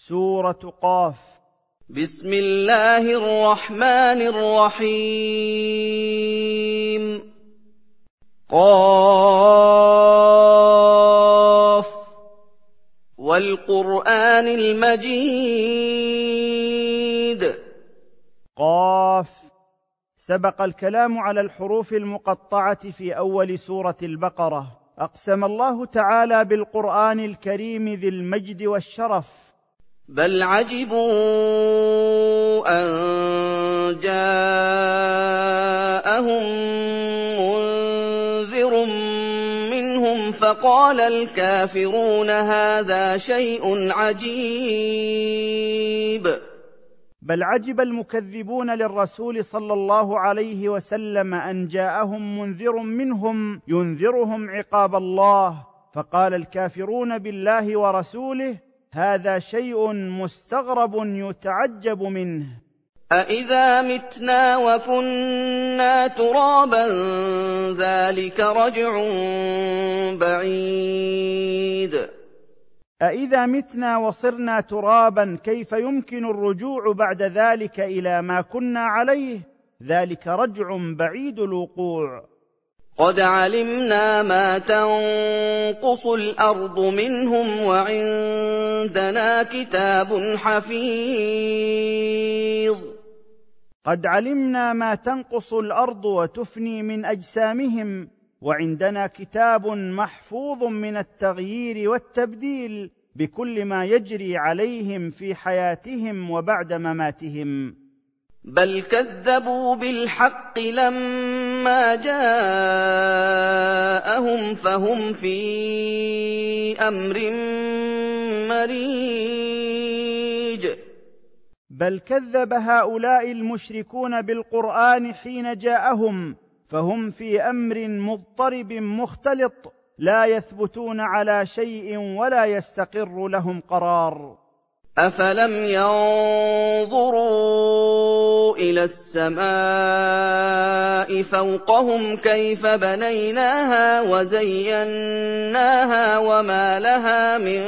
سورة قاف. بسم الله الرحمن الرحيم. قاف والقرآن المجيد. قاف. سبق الكلام على الحروف المقطعة في أول سورة البقرة. أقسم الله تعالى بالقرآن الكريم ذي المجد والشرف. بل عجبوا أن جاءهم منذر منهم فقال الكافرون هذا شيء عجيب. بل عجب المكذبون للرسول صلى الله عليه وسلم أن جاءهم منذر منهم ينذرهم عقاب الله، فقال الكافرون بالله ورسوله هذا شيء مستغرب يتعجب منه. أإذا متنا وكنا ترابا ذلك رجع بعيد. أإذا متنا وصرنا ترابا كيف يمكن الرجوع بعد ذلك إلى ما كنا عليه؟ ذلك رجع بعيد الوقوع. قد علمنا ما تنقص الأرض منهم وعندنا كتاب حفيظ. قد علمنا ما تنقص الأرض وتفني من أجسامهم، وعندنا كتاب محفوظ من التغيير والتبديل بكل ما يجري عليهم في حياتهم وبعد مماتهم. بل كذبوا بالحق لما جاءهم فهم في أمر مريج. بل كذب هؤلاء المشركون بالقرآن حين جاءهم فهم في أمر مضطرب مختلط، لا يثبتون على شيء ولا يستقر لهم قرار. أفلم ينظروا إلى السماء فوقهم كيف بنيناها وزيناها وما لها من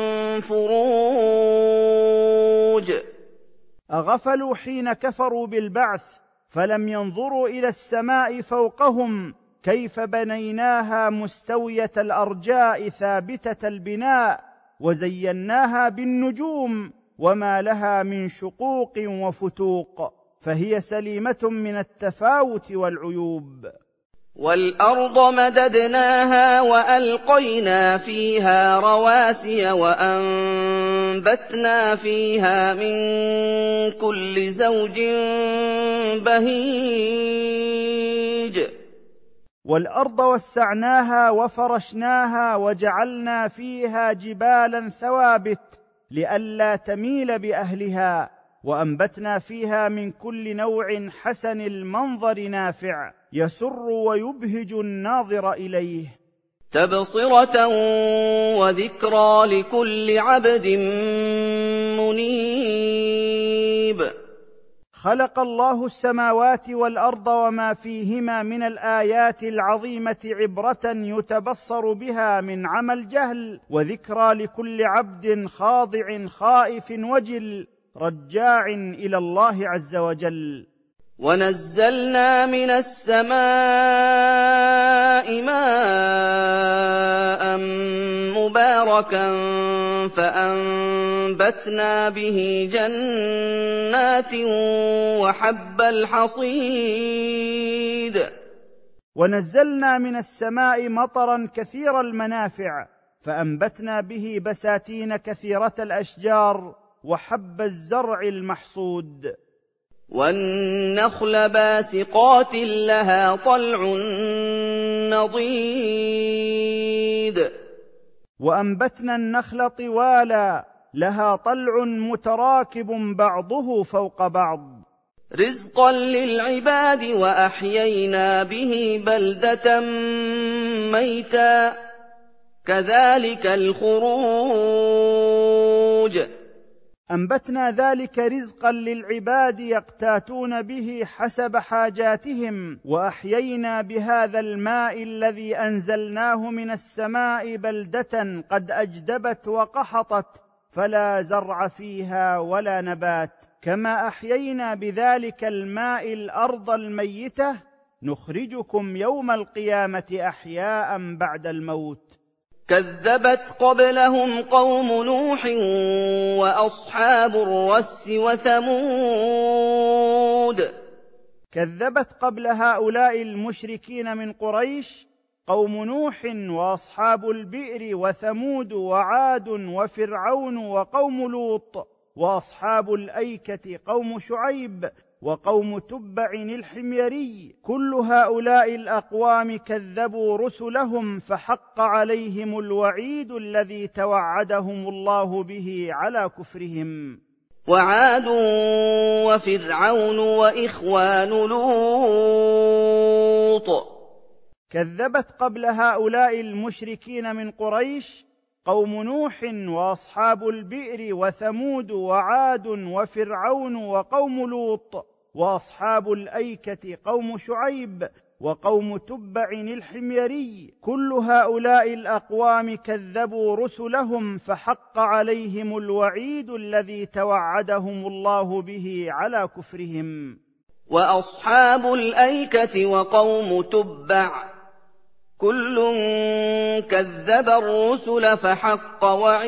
فروج. أغفلوا حين كفروا بالبعث فلم ينظروا إلى السماء فوقهم كيف بنيناها مستوية الأرجاء ثابتة البناء وزيناها بالنجوم وما لها من شقوق وفتوق، فهي سليمة من التفاوت والعيوب. والأرض مددناها وألقينا فيها رواسي وأنبتنا فيها من كل زوج بهيج. والأرض وسعناها وفرشناها وجعلنا فيها جبالا ثوابت لئلا تميل بأهلها، وأنبتنا فيها من كل نوع حسن المنظر نافع يسر ويبهج الناظر إليه. تبصرة وذكرى لكل عبد منيب. خلق الله السماوات والأرض وما فيهما من الآيات العظيمة عبرة يتبصر بها من عمى الجهل، وذكرى لكل عبد خاضع خائف وجل رجاع إلى الله عز وجل. ونزلنا من السماء ماء مباركا فأنبتنا به جنات وحب الحصيد. ونزلنا من السماء مطرا كثير المنافع فأنبتنا به بساتين كثيرة الأشجار وحب الزرع المحصود. والنخل باسقات لها طلع نضيد. وأنبتنا النخل طوالا لها طلع متراكب بعضه فوق بعض. رزقا للعباد وأحيينا به بلدة ميتا كذلك الخروج. أنبتنا ذلك رزقا للعباد يقتاتون به حسب حاجاتهم، وأحيينا بهذا الماء الذي أنزلناه من السماء بلدة قد أجدبت وقحطت فلا زرع فيها ولا نبات. كما أحيينا بذلك الماء الأرض الميتة نخرجكم يوم القيامة أحياء بعد الموت. كذبت قبلهم قوم نوح وأصحاب الرس وثمود. كذبت قبل هؤلاء المشركين من قريش قوم نوح وأصحاب البئر وثمود وعاد وفرعون وقوم لوط وأصحاب الأيكة قوم شعيب وقوم تبع الحميري. كل هؤلاء الأقوام كذبوا رسلهم فحق عليهم الوعيد الذي توعدهم الله به على كفرهم. وعاد وفرعون وإخوان لوط. كذبت قبل هؤلاء المشركين من قريش قوم نوح وأصحاب البئر وثمود وعاد وفرعون وقوم لوط وأصحاب الأيكة قوم شعيب وقوم تبع الحميري. كل هؤلاء الأقوام كذبوا رسلهم فحق عليهم الوعيد الذي توعدهم الله به على كفرهم. وأصحاب الأيكة وقوم تبع كل كذب الرسل فحق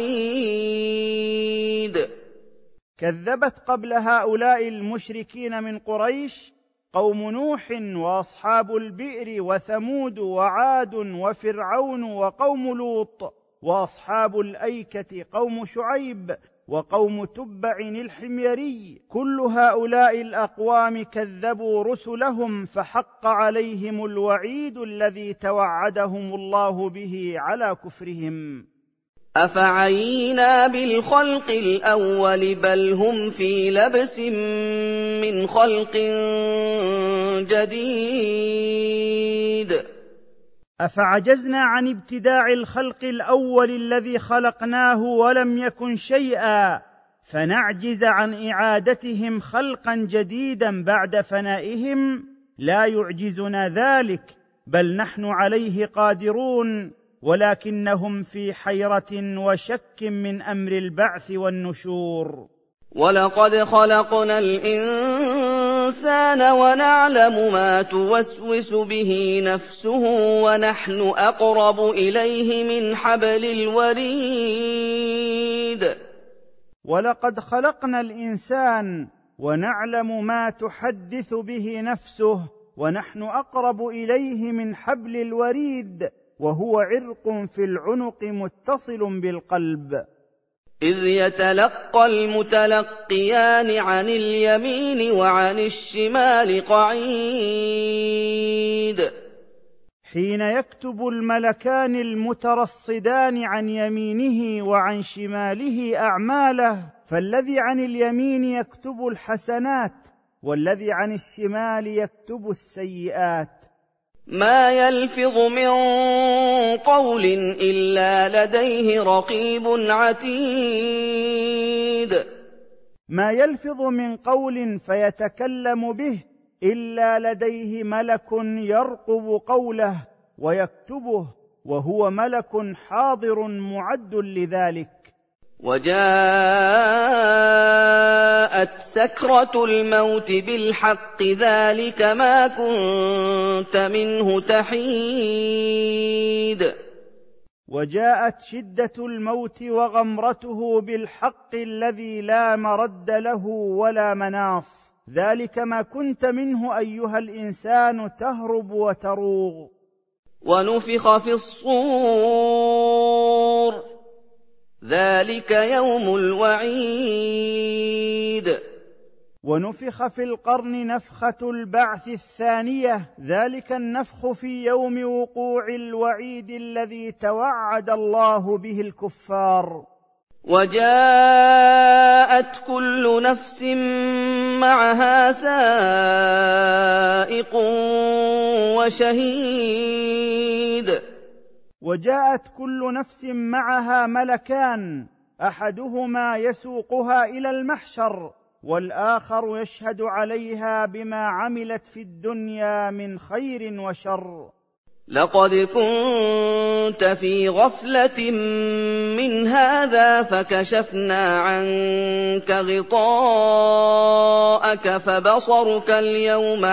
وعيد. كذبت قبل هؤلاء المشركين من قريش قوم نوح وأصحاب البئر وثمود وعاد وفرعون وقوم لوط وأصحاب الأيكة قوم شعيب وقوم تبع الحميري. كل هؤلاء الأقوام كذبوا رسلهم فحق عليهم الوعيد الذي توعدهم الله به على كفرهم. أفعينا بالخلق الأول بل هم في لبس من خلق جديد. أفعجزنا عن ابتداع الخلق الأول الذي خلقناه ولم يكن شيئا فنعجز عن إعادتهم خلقا جديدا بعد فنائهم؟ لا يعجزنا ذلك، بل نحن عليه قادرون، ولكنهم في حيرة وشك من أمر البعث والنشور. ولقد خلقنا الإنسان ونعلم ما توسوس به نفسه ونحن أقرب إليه من حبل الوريد. ولقد خلقنا الإنسان ونعلم ما تحدث به نفسه ونحن أقرب إليه من حبل الوريد، وهو عرق في العنق متصل بالقلب. إذ يتلقى المتلقيان عن اليمين وعن الشمال قعيد. حين يكتب الملكان المترصدان عن يمينه وعن شماله أعماله، فالذي عن اليمين يكتب الحسنات والذي عن الشمال يكتب السيئات. ما يلفظ من قول إلا لديه رقيب عتيد. ما يلفظ من قول فيتكلم به إلا لديه ملك يرقب قوله ويكتبه، وهو ملك حاضر معد لذلك. وجاءت سكرة الموت بالحق ذلك ما كنت منه تحيد. وجاءت شدة الموت وغمرته بالحق الذي لا مرد له ولا مناص، ذلك ما كنت منه أيها الإنسان تهرب وتروغ. ونفخ في الصور ذلك يوم الوعيد. ونفخ في القرن نفخة البعث الثانية، ذلك النفخ في يوم وقوع الوعيد الذي توعد الله به الكفار. وجاءت كل نفس معها سائق وشهيد. وجاءت كل نفس معها ملكان، أحدهما يسوقها إلى المحشر والآخر يشهد عليها بما عملت في الدنيا من خير وشر. لقد كنت في غفلة من هذا فكشفنا عنك غطاءك فبصرك اليوم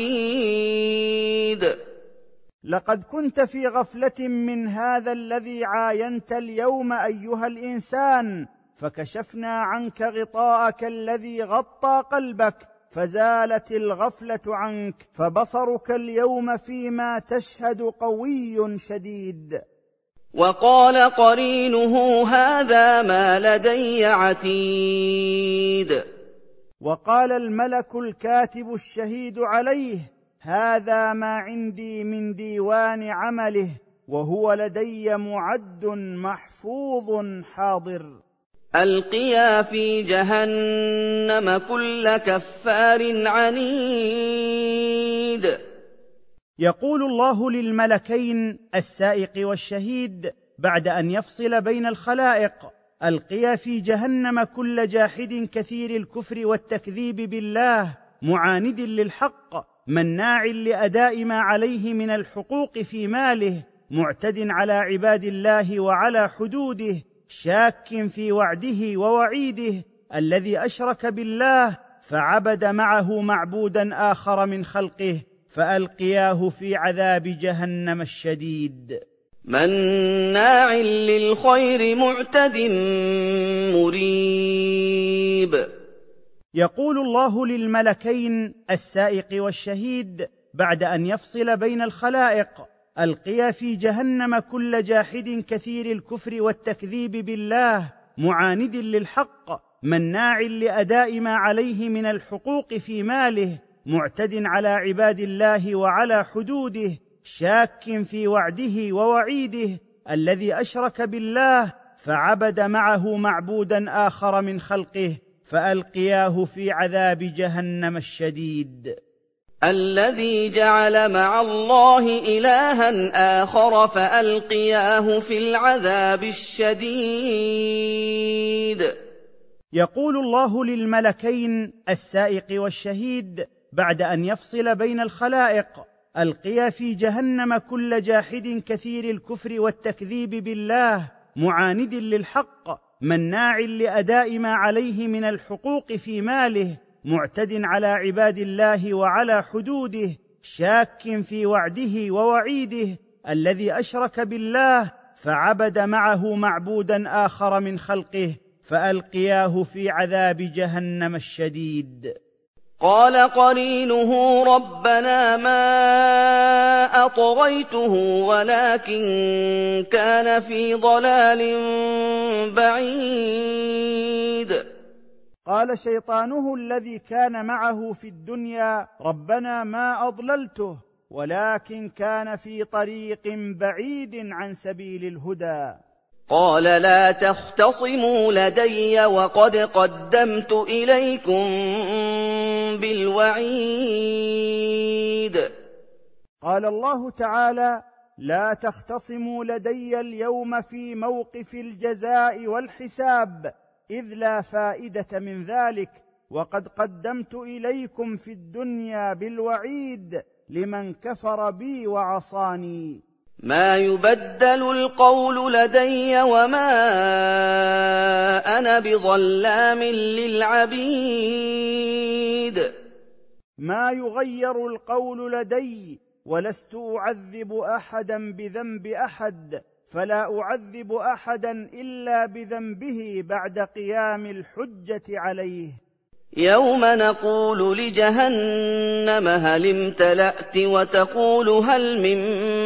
حديد. لقد كنت في غفلة من هذا الذي عاينت اليوم أيها الإنسان، فكشفنا عنك غطاءك الذي غطى قلبك فزالت الغفلة عنك، فبصرك اليوم فيما تشهد قوي شديد. وقال قرينه هذا ما لدي عتيد. وقال الملك الكاتب الشهيد عليه هذا ما عندي من ديوان عمله وهو لدي معد محفوظ حاضر. ألقيا في جهنم كل كفار عنيد. يقول الله للملكين السائق والشهيد بعد أن يفصل بين الخلائق: ألقيا في جهنم كل جاحد كثير الكفر والتكذيب بالله معاند للحق مناع لأداء ما عليه من الحقوق في ماله معتد على عباد الله وعلى حدوده شاك في وعده ووعيده الذي أشرك بالله فعبد معه معبودا آخر من خلقه فألقياه في عذاب جهنم الشديد. مناع للخير معتد مريب. يقول الله للملكين السائق والشهيد بعد أن يفصل بين الخلائق: ألقيا في جهنم كل جاحد كثير الكفر والتكذيب بالله معاند للحق مناع لأداء ما عليه من الحقوق في ماله معتد على عباد الله وعلى حدوده شاك في وعده ووعيده الذي أشرك بالله فعبد معه معبودا آخر من خلقه فألقياه في عذاب جهنم الشديد. الذي جعل مع الله إلها آخر فألقياه في العذاب الشديد. يقول الله للملكين السائق والشهيد بعد أن يفصل بين الخلائق: ألقيا في جهنم كل جاحد كثير الكفر والتكذيب بالله معاند للحق مناع لأداء ما عليه من الحقوق في ماله معتد على عباد الله وعلى حدوده شاك في وعده ووعيده الذي أشرك بالله فعبد معه معبودا آخر من خلقه فألقياه في عذاب جهنم الشديد. قال قرينه ربنا ما أطغيته ولكن كان في ضلال بعيد. قال شيطانه الذي كان معه في الدنيا ربنا ما أضللته ولكن كان في طريق بعيد عن سبيل الهدى. قال لا تختصموا لدي وقد قدمت إليكم بالوعيد. قال الله تعالى لا تختصموا لدي اليوم في موقف الجزاء والحساب إذ لا فائدة من ذلك وقد قدمت إليكم في الدنيا بالوعيد لمن كفر بي وعصاني. ما يبدل القول لدي وما أنا بظلام للعبيد. ما يغير القول لدي ولست أعذب أحدا بذنب أحد فلا أعذب أحدا إلا بذنبه بعد قيام الحجة عليه. يوم نقول لجهنم هل امتلأت وتقول هل من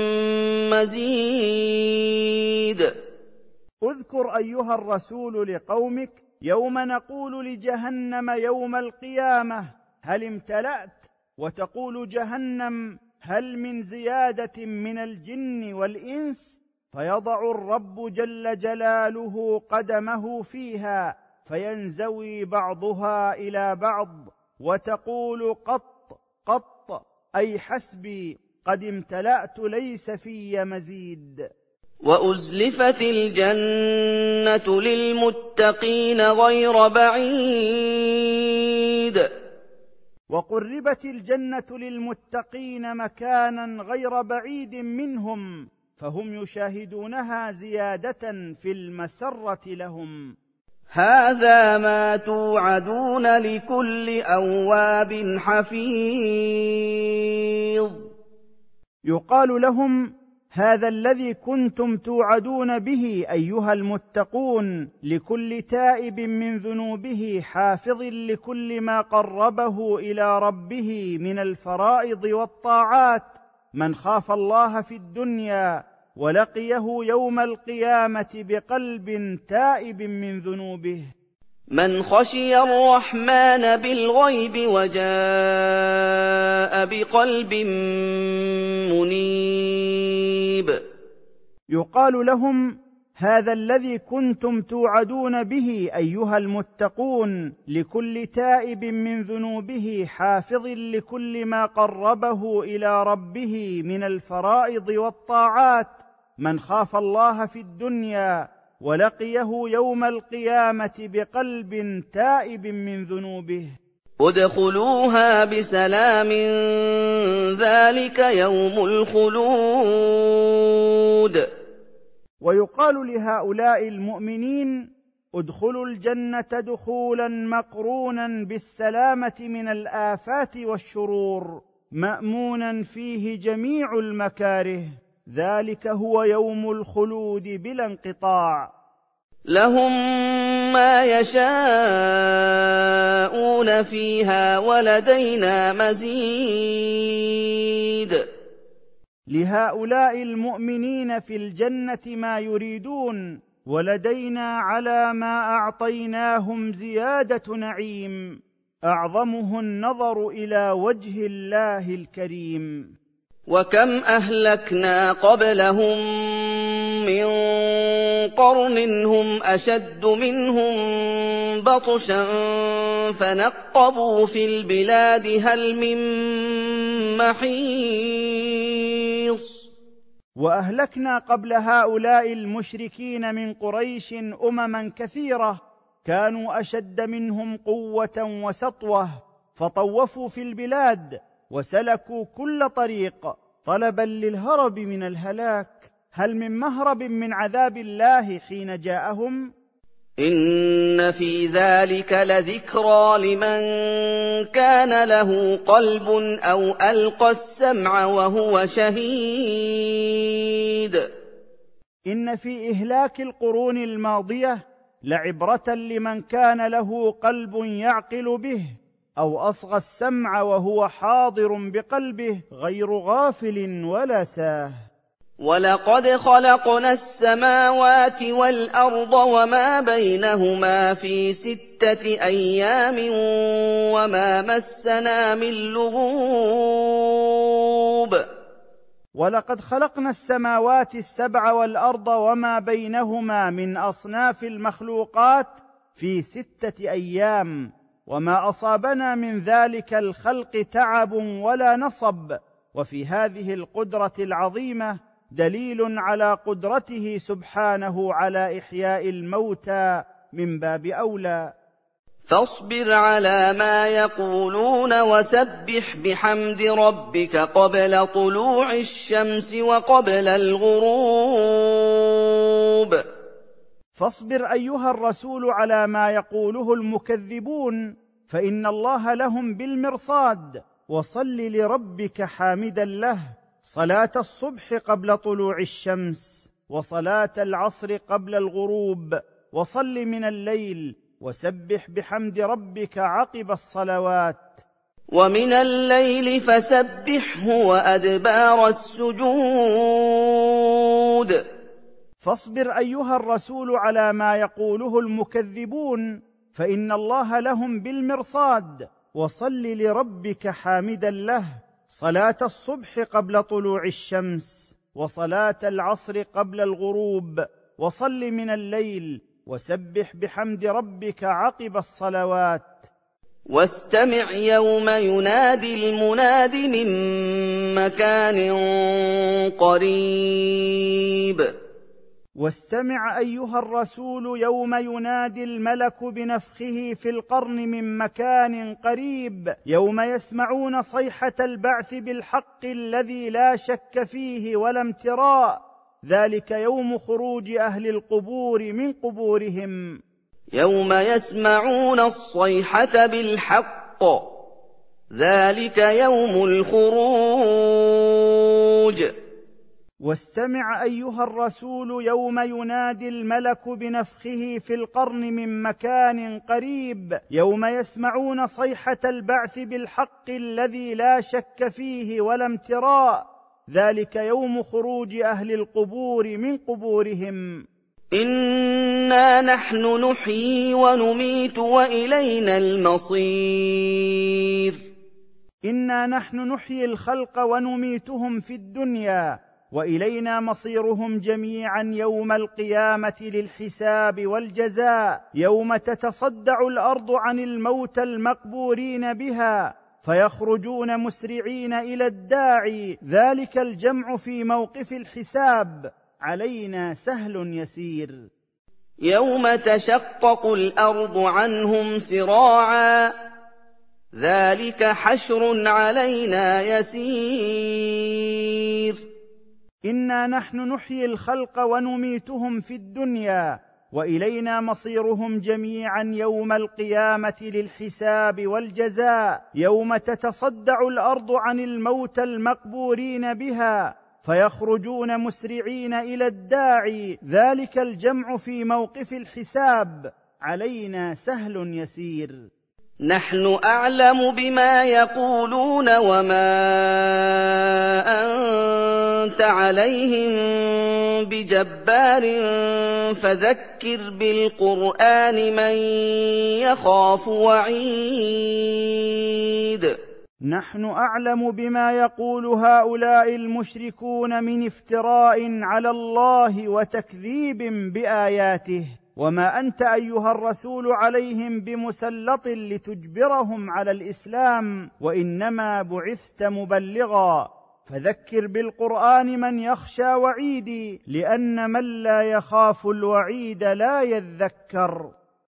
مزيد. اذكر أيها الرسول لقومك يوم نقول لجهنم يوم القيامة هل امتلأت وتقول جهنم هل من زيادة من الجن والإنس فيضع الرب جل جلاله قدمه فيها فينزوي بعضها إلى بعض وتقول قط قط أي حسبي قد امتلأت ليس في مزيد. وأزلفت الجنة للمتقين غير بعيد. وقربت الجنة للمتقين مكانا غير بعيد منهم، فهم يشاهدونها زيادة في المسرة لهم. هذا ما توعدون لكل أواب حفيظ. يقال لهم: هذا الذي كنتم توعدون به أيها المتقون، لكل تائب من ذنوبه حافظ لكل ما قربه إلى ربه من الفرائض والطاعات، من خاف الله في الدنيا ولقيه يوم القيامة بقلب تائب من ذنوبه. من خشي الرحمن بالغيب وجاء بقلب منيب. يقال لهم: هذا الذي كنتم توعدون به أيها المتقون، لكل تائب من ذنوبه حافظ لكل ما قربه إلى ربه من الفرائض والطاعات، من خاف الله في الدنيا ولقيه يوم القيامة بقلب تائب من ذنوبه. ادخلوها بسلام ذلك يوم الخلود. ويقال لهؤلاء المؤمنين: ادخلوا الجنة دخولا مقرونا بالسلامة من الآفات والشرور، مأمونا فيه جميع المكاره، ذلك هو يوم الخلود بلا انقطاع. لهم ما يشاءون فيها ولدينا مزيد. لهؤلاء المؤمنين في الجنة ما يريدون، ولدينا على ما أعطيناهم زيادة نعيم، أعظمه النظر إلى وجه الله الكريم. وكم أهلكنا قبلهم من قرن هم أشد منهم بطشا فنقبوا في البلاد هل من محيص. وأهلكنا قبل هؤلاء المشركين من قريش أمما كثيرة كانوا أشد منهم قوة وسطوة، فطوفوا في البلاد وسلكوا كل طريق طلبا للهرب من الهلاك، هل من مهرب من عذاب الله حين جاءهم؟ إن في ذلك لذكرى لمن كان له قلب أو ألقى السمع وهو شهيد. إن في إهلاك القرون الماضية لعبرة لمن كان له قلب يعقل به، أو أصغى السمع وهو حاضر بقلبه غير غافل ولا ساه. ولقد خلقنا السماوات والأرض وما بينهما في 6 أيام وما مسنا من لغوب. ولقد خلقنا السماوات السبع والأرض وما بينهما من أصناف المخلوقات في 6 أيام، وما أصابنا من ذلك الخلق تعب ولا نصب. وفي هذه القدرة العظيمة دليل على قدرته سبحانه على إحياء الموتى من باب أولى. فاصبر على ما يقولون وسبح بحمد ربك قبل طلوع الشمس وقبل الغروب. فاصبر أيها الرسول على ما يقوله المكذبون، فإن الله لهم بالمرصاد، وصل لربك حامدا له صلاة الصبح قبل طلوع الشمس، وصلاة العصر قبل الغروب، وصل من الليل، وسبح بحمد ربك عقب الصلوات. ومن الليل فسبحه وأدبار السجود. فاصبر أيها الرسول على ما يقوله المكذبون، فإن الله لهم بالمرصاد، وصل لربك حامدا له صلاة الصبح قبل طلوع الشمس، وصلاة العصر قبل الغروب، وصل من الليل، وسبح بحمد ربك عقب الصلوات. واستمع يوم ينادي المناد من مكان قريب. واستمع أيها الرسول يوم ينادي الملك بنفخه في القرن من مكان قريب، يوم يسمعون صيحة البعث بالحق الذي لا شك فيه ولا امتراء، ذلك يوم خروج أهل القبور من قبورهم. يوم يسمعون الصيحة بالحق ذلك يوم الخروج. واستمع أيها الرسول يوم ينادي الملك بنفخه في القرن من مكان قريب، يوم يسمعون صيحة البعث بالحق الذي لا شك فيه ولا امتراء، ذلك يوم خروج أهل القبور من قبورهم. إنا نحن نحيي ونميت وإلينا المصير. إنا نحن نحيي الخلق ونميتهم في الدنيا، وإلينا مصيرهم جميعا يوم القيامة للحساب والجزاء، يوم تتصدع الأرض عن الموتى المقبورين بها، فيخرجون مسرعين إلى الداعي، ذلك الجمع في موقف الحساب، علينا سهل يسير. يوم تشقق الأرض عنهم سراعا ذلك حشر علينا يسير. إنا نحن نحيي الخلق ونميتهم في الدنيا، وإلينا مصيرهم جميعا يوم القيامة للحساب والجزاء، يوم تتصدع الأرض عن الموتى المقبورين بها، فيخرجون مسرعين إلى الداعي، ذلك الجمع في موقف الحساب، علينا سهل يسير. نحن أعلم بما يقولون وما أنت عليهم بجبار فذكر بالقرآن من يخاف وعيد. نحن أعلم بما يقول هؤلاء المشركون من افتراء على الله وتكذيب بآياته، وما أنت أيها الرسول عليهم بمسلط لتجبرهم على الإسلام، وإنما بعثت مبلغا، فذكر بالقرآن من يخشى وعيدي، لأن من لا يخاف الوعيد لا يذكر.